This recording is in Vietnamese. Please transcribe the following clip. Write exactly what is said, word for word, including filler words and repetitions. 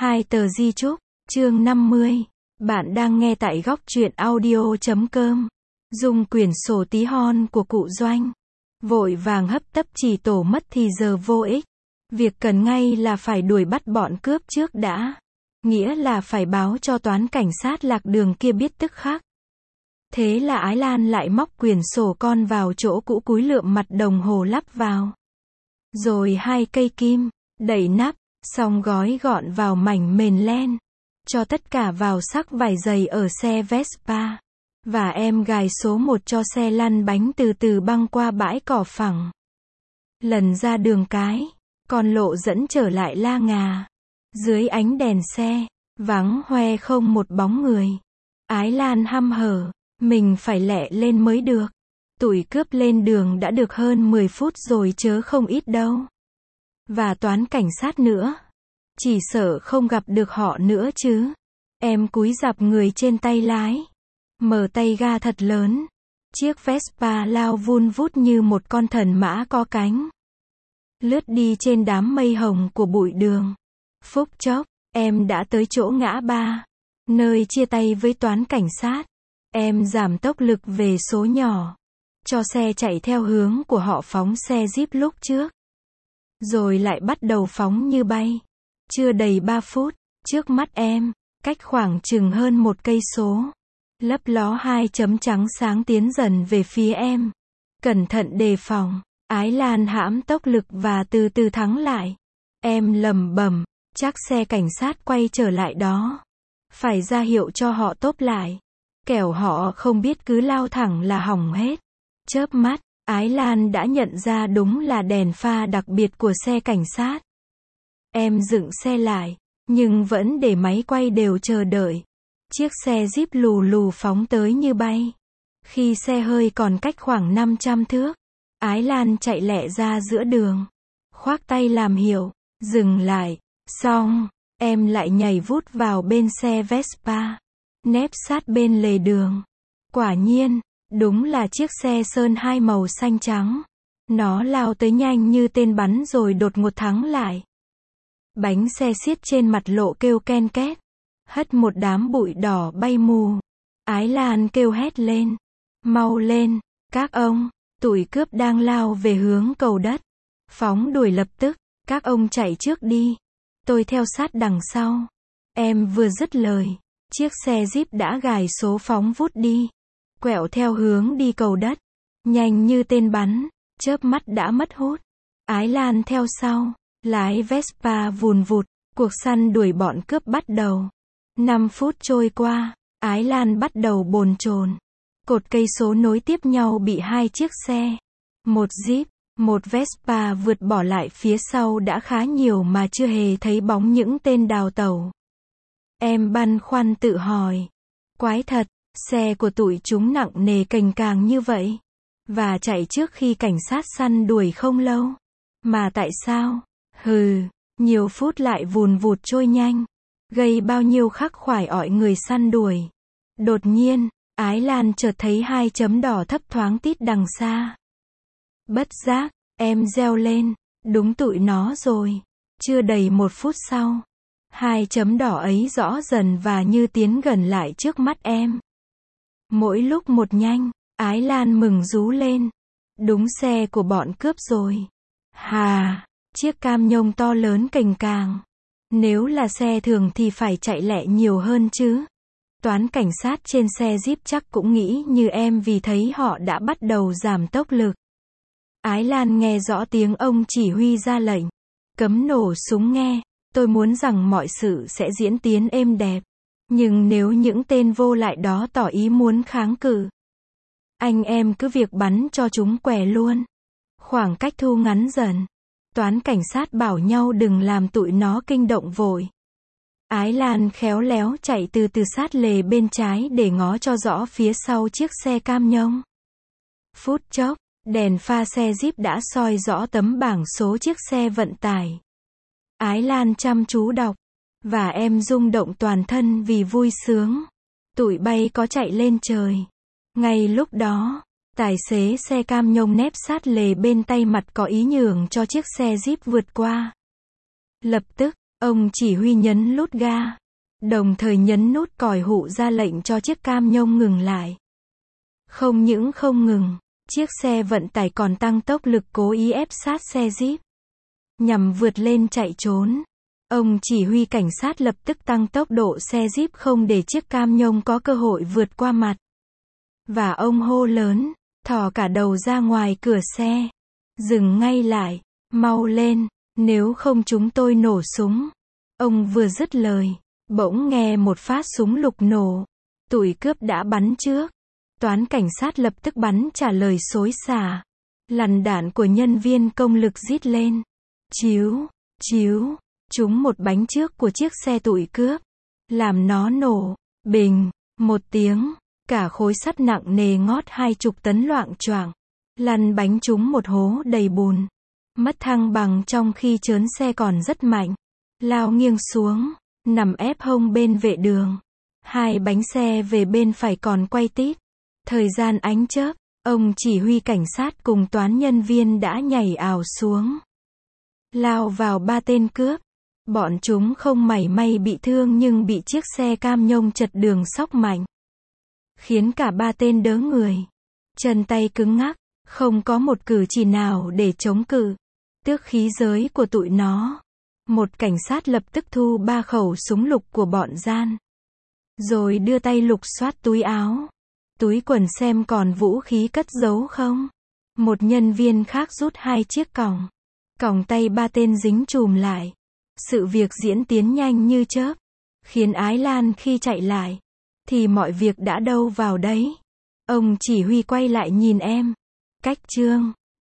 Hai tờ di chúc, chương năm mươi. Bạn đang nghe tại góc truyện audio chấm com. Dùng quyển sổ tí hon của cụ Doanh. Vội vàng hấp tấp chỉ tổ mất thì giờ vô ích. Việc cần ngay là phải đuổi bắt bọn cướp trước đã. Nghĩa là phải báo cho toán cảnh sát lạc đường kia biết tức khắc. Thế là Ái Lan lại móc quyển sổ con vào chỗ cũ cúi lượm mặt đồng hồ lắp vào. Rồi hai cây kim, đậy nắp, xong gói gọn vào mảnh mền len. Cho tất cả vào sắc vải dày ở xe Vespa. Và em gài số một cho xe lăn bánh từ từ băng qua bãi cỏ phẳng. Lần ra đường cái, con lộ dẫn trở lại La Ngà. Dưới ánh đèn xe, vắng hoe không một bóng người. Ái Lan hăm hở, mình phải lẹ lên mới được. Tụi cướp lên đường đã được hơn mười phút rồi chớ không ít đâu. Và toán cảnh sát nữa. Chỉ sợ không gặp được họ nữa chứ. Em cúi rạp người trên tay lái. Mở tay ga thật lớn. Chiếc Vespa lao vun vút như một con thần mã có cánh. Lướt đi trên đám mây hồng của bụi đường. Phút chốc, em đã tới chỗ ngã ba. Nơi chia tay với toán cảnh sát. Em giảm tốc lực về số nhỏ. Cho xe chạy theo hướng của họ phóng xe Jeep lúc trước. Rồi lại bắt đầu phóng như bay. Chưa đầy ba phút, trước mắt em, cách khoảng chừng hơn một cây số. Lấp ló hai chấm trắng sáng tiến dần về phía em. Cẩn thận đề phòng, Ái Lan hãm tốc lực và từ từ thắng lại. Em lẩm bẩm, chắc xe cảnh sát quay trở lại đó. Phải ra hiệu cho họ tốp lại. Kẻo họ không biết cứ lao thẳng là hỏng hết. Chớp mắt, Ái Lan đã nhận ra đúng là đèn pha đặc biệt của xe cảnh sát. Em dựng xe lại, nhưng vẫn để máy quay đều chờ đợi. Chiếc xe Jeep lù lù phóng tới như bay. Khi xe hơi còn cách khoảng năm trăm thước, Ái Lan chạy lẹ ra giữa đường. Khoác tay làm hiệu, dừng lại. Xong, em lại nhảy vút vào bên xe Vespa. Nép sát bên lề đường. Quả nhiên, đúng là chiếc xe sơn hai màu xanh trắng. Nó lao tới nhanh như tên bắn rồi đột ngột thắng lại. Bánh xe xiết trên mặt lộ kêu ken két. Hất một đám bụi đỏ bay mù. Ái Lan kêu hét lên. Mau lên, các ông, tụi cướp đang lao về hướng cầu đất. Phóng đuổi lập tức, các ông chạy trước đi. Tôi theo sát đằng sau. Em vừa dứt lời. Chiếc xe Jeep đã gài số phóng vút đi. Quẹo theo hướng đi cầu đất. Nhanh như tên bắn, chớp mắt đã mất hút. Ái Lan theo sau. Lái Vespa vùn vụt, cuộc săn đuổi bọn cướp bắt đầu. Năm phút trôi qua, Ái Lan bắt đầu bồn chồn. Cột cây số nối tiếp nhau bị hai chiếc xe. Một Jeep, một Vespa vượt bỏ lại phía sau đã khá nhiều mà chưa hề thấy bóng những tên đào tẩu. Em băn khoăn tự hỏi. Quái thật, xe của tụi chúng nặng nề cành càng như vậy. Và chạy trước khi cảnh sát săn đuổi không lâu. Mà tại sao? Hừ, nhiều phút lại vùn vụt trôi nhanh. Gây bao nhiêu khắc khoải ỏi người săn đuổi. Đột nhiên, Ái Lan chợt thấy hai chấm đỏ thấp thoáng tít đằng xa. Bất giác, em reo lên. Đúng tụi nó rồi. Chưa đầy một phút sau. Hai chấm đỏ ấy rõ dần và như tiến gần lại trước mắt em. Mỗi lúc một nhanh, Ái Lan mừng rú lên. Đúng xe của bọn cướp rồi. Hà, chiếc cam nhông to lớn cành càng. Nếu là xe thường thì phải chạy lẹ nhiều hơn chứ. Toán cảnh sát trên xe Jeep chắc cũng nghĩ như em vì thấy họ đã bắt đầu giảm tốc lực. Ái Lan nghe rõ tiếng ông chỉ huy ra lệnh. Cấm nổ súng nghe. Tôi muốn rằng mọi sự sẽ diễn tiến êm đẹp. Nhưng nếu những tên vô lại đó tỏ ý muốn kháng cự, anh em cứ việc bắn cho chúng què luôn. Khoảng cách thu ngắn dần. Toán cảnh sát bảo nhau đừng làm tụi nó kinh động vội. Ái Lan khéo léo chạy từ từ sát lề bên trái để ngó cho rõ phía sau chiếc xe cam nhông. Phút chốc, đèn pha xe Jeep đã soi rõ tấm bảng số chiếc xe vận tải. Ái Lan chăm chú đọc. Và em rung động toàn thân vì vui sướng. Tụi bay có chạy lên trời. Ngay lúc đó, tài xế xe cam nhông nép sát lề bên tay mặt có ý nhường cho chiếc xe Jeep vượt qua. Lập tức, Ông chỉ huy nhấn nút ga, đồng thời nhấn nút còi hụ ra lệnh cho chiếc cam nhông ngừng lại. Không những không ngừng, chiếc xe vận tải còn tăng tốc lực cố ý ép sát xe Jeep, nhằm vượt lên chạy trốn. Ông chỉ huy cảnh sát lập tức tăng tốc độ xe Jeep không để chiếc cam nhông có cơ hội vượt qua mặt. Và ông hô lớn, thò cả đầu ra ngoài cửa xe. Dừng ngay lại, mau lên, nếu không chúng tôi nổ súng. Ông vừa dứt lời, bỗng nghe một phát súng lục nổ. Tụi cướp đã bắn trước. Toán cảnh sát lập tức bắn trả lời xối xả. Làn đạn của nhân viên công lực rít lên. Chiếu, chiếu, trúng một bánh trước của chiếc xe tụi cướp. Làm nó nổ, bình, một tiếng. Cả khối sắt nặng nề ngót hai chục tấn loạng choạng, lăn bánh trúng một hố đầy bùn. Mất thăng bằng trong khi trớn xe còn rất mạnh. Lao nghiêng xuống, nằm ép hông bên vệ đường. Hai bánh xe về bên phải còn quay tít. Thời gian ánh chớp, ông chỉ huy cảnh sát cùng toán nhân viên đã nhảy ào xuống. Lao vào ba tên cướp. Bọn chúng không mảy may bị thương nhưng bị chiếc xe cam nhông chật đường xóc mạnh, khiến cả ba tên đớ người. Chân tay cứng ngắc, không có một cử chỉ nào để chống cự. Tước khí giới của tụi nó. Một cảnh sát lập tức thu ba khẩu súng lục của bọn gian. Rồi đưa tay lục soát túi áo, túi quần xem còn vũ khí cất giấu không. Một nhân viên khác rút hai chiếc còng. Còng tay ba tên dính chùm lại. Sự việc diễn tiến nhanh như chớp, khiến Ái Lan khi chạy lại, thì mọi việc đã đâu vào đấy. Ông chỉ huy quay lại nhìn em. Cách chương